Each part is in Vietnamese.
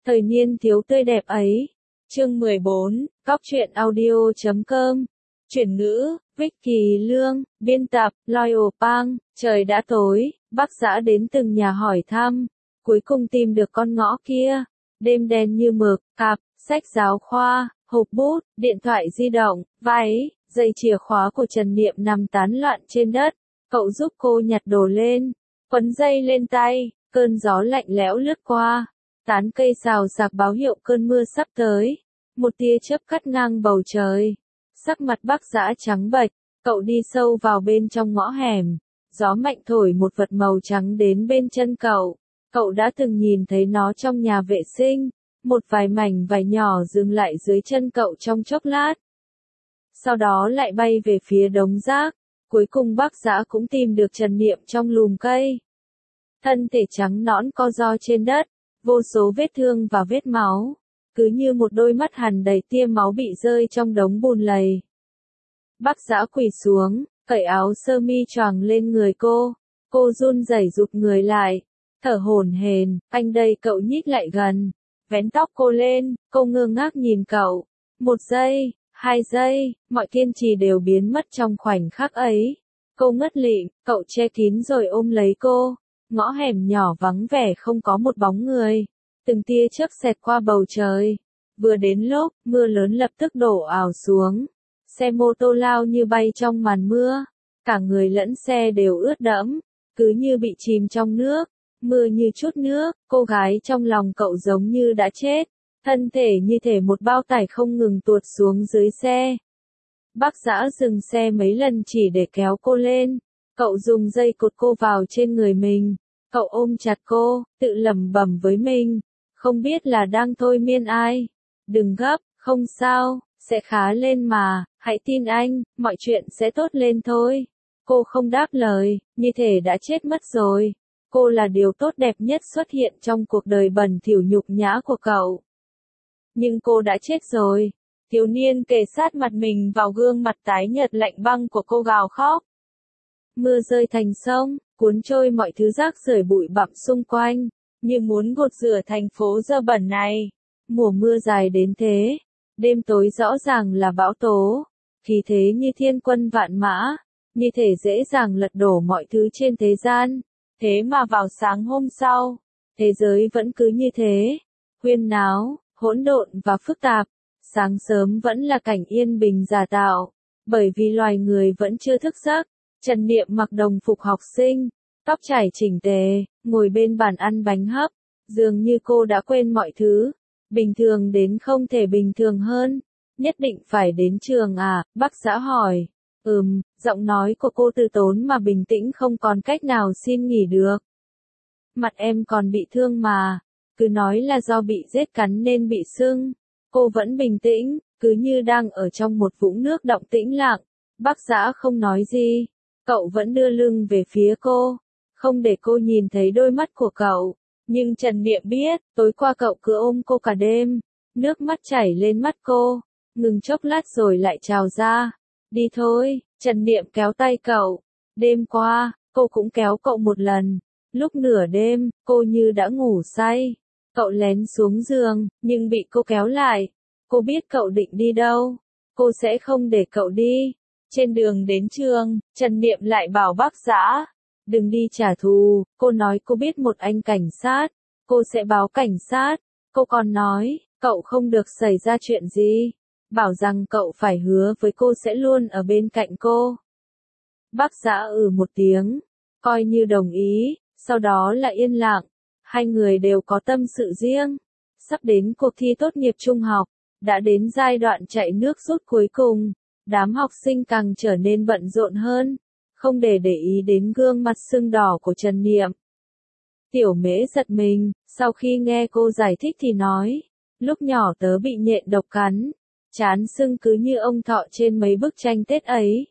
Thời niên thiếu tươi đẹp ấy. Chương 14, Góc truyện audio.com. Chuyển ngữ, Vicky Lương, biên tập, Loyal Pang. Trời đã tối, bác Dã đến từng nhà hỏi thăm, cuối cùng tìm được con ngõ kia. Đêm đen như mực, cặp, sách giáo khoa, hộp bút, điện thoại di động, váy, dây chìa khóa của Trần Niệm nằm tán loạn trên đất. Cậu giúp cô nhặt đồ lên, quấn dây lên tay, cơn gió lạnh lẽo lướt qua. Tán cây xào xạc báo hiệu cơn mưa sắp tới. Một tia chớp cắt ngang bầu trời. Sắc mặt bác Dã trắng bệch, cậu đi sâu vào bên trong ngõ hẻm. Gió mạnh thổi một vật màu trắng đến bên chân cậu. Cậu đã từng nhìn thấy nó trong nhà vệ sinh. Một vài mảnh vải nhỏ dừng lại dưới chân cậu trong chốc lát. Sau đó lại bay về phía đống rác. Cuối cùng bác Dã cũng tìm được Trần Niệm trong lùm cây. Thân thể trắng nõn co ro trên đất, vô số vết thương và vết máu. Cứ như một đôi mắt hằn đầy tia máu bị rơi trong đống bùn lầy. Bác Dã quỳ xuống, cởi áo sơ mi choàng lên người cô. Cô run rẩy rụt người lại, thở hổn hển. Anh đây, cậu nhích lại gần, vén tóc cô lên. Cô ngơ ngác nhìn cậu. 1 giây, 2 giây, mọi kiên trì đều biến mất trong khoảnh khắc ấy. Cô ngất lịm, cậu che kín rồi ôm lấy cô. Ngõ hẻm nhỏ vắng vẻ không có một bóng người. Từng tia chớp xẹt qua bầu trời. Vừa đến lúc, mưa lớn lập tức đổ ào xuống. Xe mô tô lao như bay trong màn mưa. Cả người lẫn xe đều ướt đẫm, cứ như bị chìm trong nước. Mưa như chút nước, cô gái trong lòng cậu giống như đã chết. Thân thể như thể một bao tải không ngừng tuột xuống dưới xe. Bác Dã dừng xe mấy lần chỉ để kéo cô lên. Cậu dùng dây cột cô vào trên người mình. Cậu ôm chặt cô, tự lẩm bẩm với mình. Không biết là đang thôi miên ai. Đừng gấp, không sao, sẽ khá lên mà, hãy tin anh, mọi chuyện sẽ tốt lên thôi. Cô không đáp lời, như thể đã chết mất rồi. Cô là điều tốt đẹp nhất xuất hiện trong cuộc đời bẩn thỉu nhục nhã của cậu. Nhưng cô đã chết rồi. Thiếu niên kề sát mặt mình vào gương mặt tái nhợt lạnh băng của cô gào khóc. Mưa rơi thành sông, cuốn trôi mọi thứ rác rưởi bụi bặm xung quanh, như muốn gột rửa thành phố dơ bẩn này. Mùa mưa dài đến thế, đêm tối rõ ràng là bão tố, khí thế như thiên quân vạn mã, như thể dễ dàng lật đổ mọi thứ trên thế gian. Thế mà vào sáng hôm sau, thế giới vẫn cứ như thế, huyên náo, hỗn độn và phức tạp. Sáng sớm vẫn là cảnh yên bình giả tạo, bởi vì loài người vẫn chưa thức giấc. Trần Niệm mặc đồng phục học sinh, tóc chải chỉnh tề, ngồi bên bàn ăn bánh hấp, dường như cô đã quên mọi thứ. Bình thường đến không thể bình thường hơn. Nhất định phải đến trường à? Bác Dã hỏi. Giọng nói của cô từ tốn mà bình tĩnh, không còn cách nào xin nghỉ được. Mặt em còn bị thương mà, cứ nói là do bị rết cắn nên bị sưng. Cô vẫn bình tĩnh, cứ như đang ở trong một vũng nước động tĩnh lặng. Bác Dã không nói gì. Cậu vẫn đưa lưng về phía cô, không để cô nhìn thấy đôi mắt của cậu. Nhưng Trần Niệm biết, tối qua cậu cứ ôm cô cả đêm. Nước mắt chảy lên mắt cô, ngừng chốc lát rồi lại trào ra. Đi thôi, Trần Niệm kéo tay cậu. Đêm qua, cô cũng kéo cậu một lần. Lúc nửa đêm, cô như đã ngủ say. Cậu lén xuống giường, nhưng bị cô kéo lại. Cô biết cậu định đi đâu. Cô sẽ không để cậu đi. Trên đường đến trường, Trần Niệm lại bảo bác Dã, đừng đi trả thù. Cô nói cô biết một anh cảnh sát, cô sẽ báo cảnh sát. Cô còn nói, cậu không được xảy ra chuyện gì, bảo rằng cậu phải hứa với cô sẽ luôn ở bên cạnh cô. Bác Dã một tiếng, coi như đồng ý, sau đó là yên lặng. Hai người đều có tâm sự riêng. Sắp đến cuộc thi tốt nghiệp trung học, đã đến giai đoạn chạy nước rút cuối cùng. Đám học sinh càng trở nên bận rộn hơn, không để ý đến gương mặt sưng đỏ của Trần Niệm. Tiểu Mễ giật mình, sau khi nghe cô giải thích thì nói, lúc nhỏ tớ bị nhện độc cắn, trán sưng cứ như ông thọ trên mấy bức tranh Tết ấy.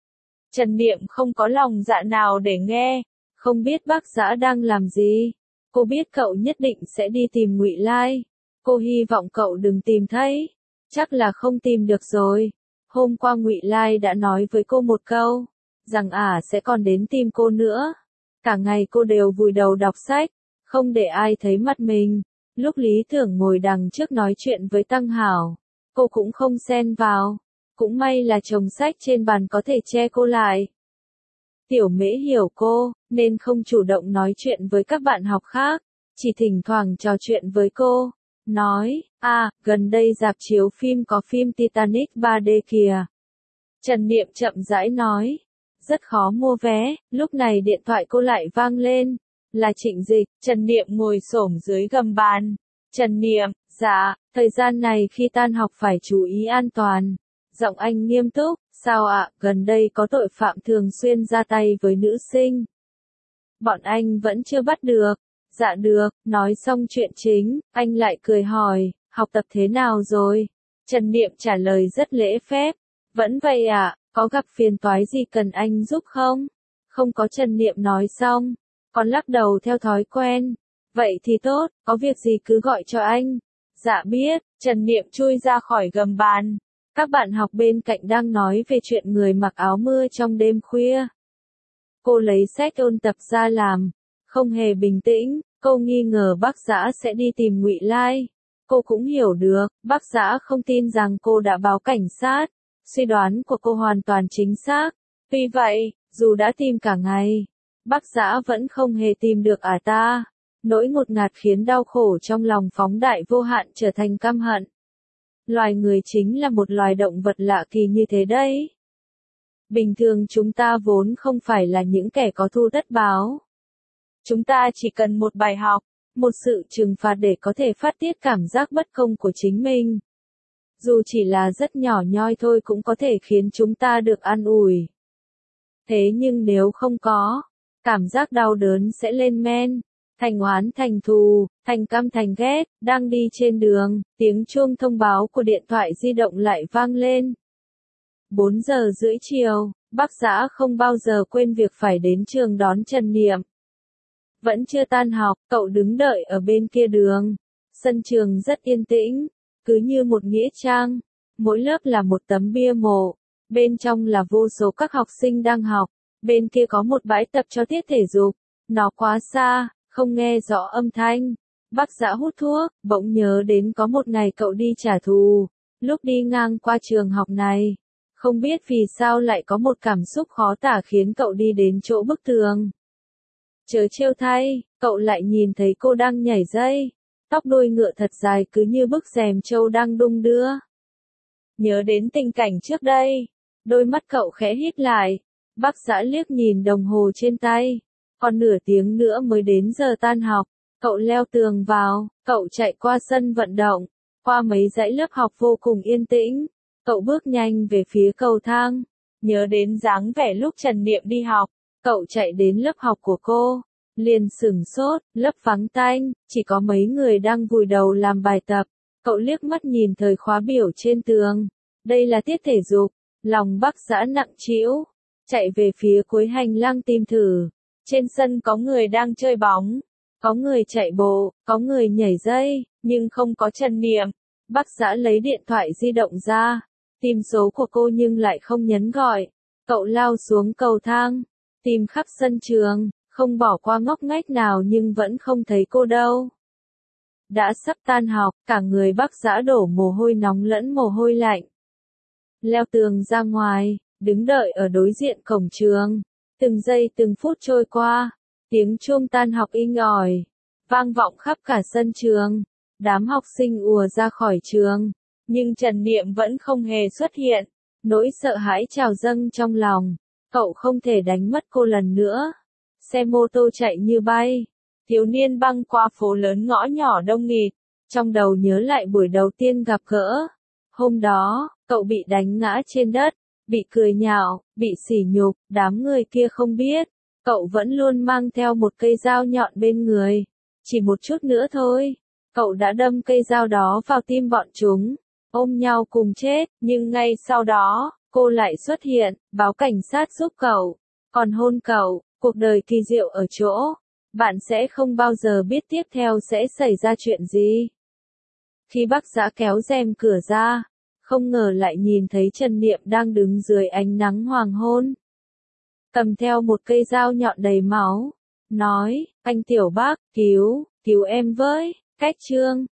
Trần Niệm không có lòng dạ nào để nghe, không biết bác Dã đang làm gì. Cô biết cậu nhất định sẽ đi tìm Ngụy Lai. Cô hy vọng cậu đừng tìm thấy, chắc là không tìm được rồi. Hôm qua Ngụy Lai đã nói với cô một câu, rằng sẽ còn đến tìm cô nữa. Cả ngày cô đều vùi đầu đọc sách, không để ai thấy mặt mình. Lúc Lý Tưởng ngồi đằng trước nói chuyện với Tăng Hảo, cô cũng không xen vào. Cũng may là chồng sách trên bàn có thể che cô lại. Tiểu Mễ hiểu cô, nên không chủ động nói chuyện với các bạn học khác, chỉ thỉnh thoảng trò chuyện với cô. Nói, gần đây rạp chiếu phim có phim Titanic 3D kìa. Trần Niệm chậm rãi nói, rất khó mua vé, lúc này điện thoại cô lại vang lên. Là Trịnh Dịch. Trần Niệm ngồi xổm dưới gầm bàn. Trần Niệm, dạ, thời gian này khi tan học phải chú ý an toàn. Giọng anh nghiêm túc, sao ạ, gần đây có tội phạm thường xuyên ra tay với nữ sinh. Bọn anh vẫn chưa bắt được. Dạ được, nói xong chuyện chính, anh lại cười hỏi, học tập thế nào rồi? Trần Niệm trả lời rất lễ phép, vẫn vậy ạ, có gặp phiền toái gì cần anh giúp không? Không có. Trần Niệm nói xong, còn lắc đầu theo thói quen. Vậy thì tốt, có việc gì cứ gọi cho anh. Dạ biết. Trần Niệm chui ra khỏi gầm bàn. Các bạn học bên cạnh đang nói về chuyện người mặc áo mưa trong đêm khuya. Cô lấy sách ôn tập ra làm, không hề bình tĩnh. Cô nghi ngờ Bác Dã sẽ đi tìm Ngụy Lai. Cô cũng hiểu được, Bác Dã không tin rằng cô đã báo cảnh sát. Suy đoán của cô hoàn toàn chính xác. Tuy vậy, dù đã tìm cả ngày, Bác Dã vẫn không hề tìm được ta. Nỗi ngột ngạt khiến đau khổ trong lòng phóng đại vô hạn trở thành căm hận. Loài người chính là một loài động vật lạ kỳ như thế đấy. Bình thường chúng ta vốn không phải là những kẻ có thù tất báo. Chúng ta chỉ cần một bài học, một sự trừng phạt để có thể phát tiết cảm giác bất công của chính mình. Dù chỉ là rất nhỏ nhoi thôi cũng có thể khiến chúng ta được an ủi. Thế nhưng nếu không có, cảm giác đau đớn sẽ lên men, thành oán thành thù, thành căm thành ghét. Đang đi trên đường, tiếng chuông thông báo của điện thoại di động lại vang lên. 4 giờ rưỡi chiều, Bác Dã không bao giờ quên việc phải đến trường đón Trần Niệm. Vẫn chưa tan học, cậu đứng đợi ở bên kia đường. Sân trường rất yên tĩnh, cứ như một nghĩa trang. Mỗi lớp là một tấm bia mộ. Bên trong là vô số các học sinh đang học. Bên kia có một bãi tập cho tiết thể dục. Nó quá xa, không nghe rõ âm thanh. Bác Dã hút thuốc, bỗng nhớ đến có một ngày cậu đi trả thù. Lúc đi ngang qua trường học này, không biết vì sao lại có một cảm xúc khó tả khiến cậu đi đến chỗ bức tường. Chớ trêu thay, cậu lại nhìn thấy cô đang nhảy dây. Tóc đuôi ngựa thật dài cứ như bức rèm trâu đang đung đưa. Nhớ đến tình cảnh trước đây, đôi mắt cậu khẽ híp lại. Bác Dã liếc nhìn đồng hồ trên tay. Còn nửa tiếng nữa mới đến giờ tan học. Cậu leo tường vào, cậu chạy qua sân vận động, qua mấy dãy lớp học vô cùng yên tĩnh. Cậu bước nhanh về phía cầu thang. Nhớ đến dáng vẻ lúc Trần Niệm đi học. Cậu chạy đến lớp học của cô, liền sửng sốt, lớp vắng tanh, chỉ có mấy người đang vùi đầu làm bài tập. Cậu liếc mắt nhìn thời khóa biểu trên tường. Đây là tiết thể dục. Lòng Bác Dã nặng trĩu, chạy về phía cuối hành lang tìm thử. Trên sân có người đang chơi bóng, có người chạy bộ, có người nhảy dây, nhưng không có Trần Niệm. Bác Dã lấy điện thoại di động ra, tìm số của cô nhưng lại không nhấn gọi. Cậu lao xuống cầu thang, tìm khắp sân trường, không bỏ qua ngóc ngách nào nhưng vẫn không thấy cô đâu. Đã sắp tan học, cả người Bác Dã đổ mồ hôi nóng lẫn mồ hôi lạnh. Leo tường ra ngoài, đứng đợi ở đối diện cổng trường. Từng giây từng phút trôi qua, tiếng chuông tan học inh ỏi, vang vọng khắp cả sân trường. Đám học sinh ùa ra khỏi trường, nhưng Trần Niệm vẫn không hề xuất hiện. Nỗi sợ hãi trào dâng trong lòng, cậu không thể đánh mất cô lần nữa. Xe mô tô chạy như bay, thiếu niên băng qua phố lớn ngõ nhỏ đông nghịt, trong đầu nhớ lại buổi đầu tiên gặp gỡ. Hôm đó, cậu bị đánh ngã trên đất, bị cười nhạo, bị sỉ nhục, đám người kia không biết, cậu vẫn luôn mang theo một cây dao nhọn bên người. Chỉ một chút nữa thôi, cậu đã đâm cây dao đó vào tim bọn chúng, ôm nhau cùng chết, nhưng ngay sau đó, cô lại xuất hiện, báo cảnh sát giúp cậu, còn hôn cậu. Cuộc đời kỳ diệu ở chỗ, bạn sẽ không bao giờ biết tiếp theo sẽ xảy ra chuyện gì. Khi Bác Dã kéo rèm cửa ra, không ngờ lại nhìn thấy Trần Niệm đang đứng dưới ánh nắng hoàng hôn. Cầm theo một cây dao nhọn đầy máu, nói, anh Tiểu Bác, cứu em với. Cách chương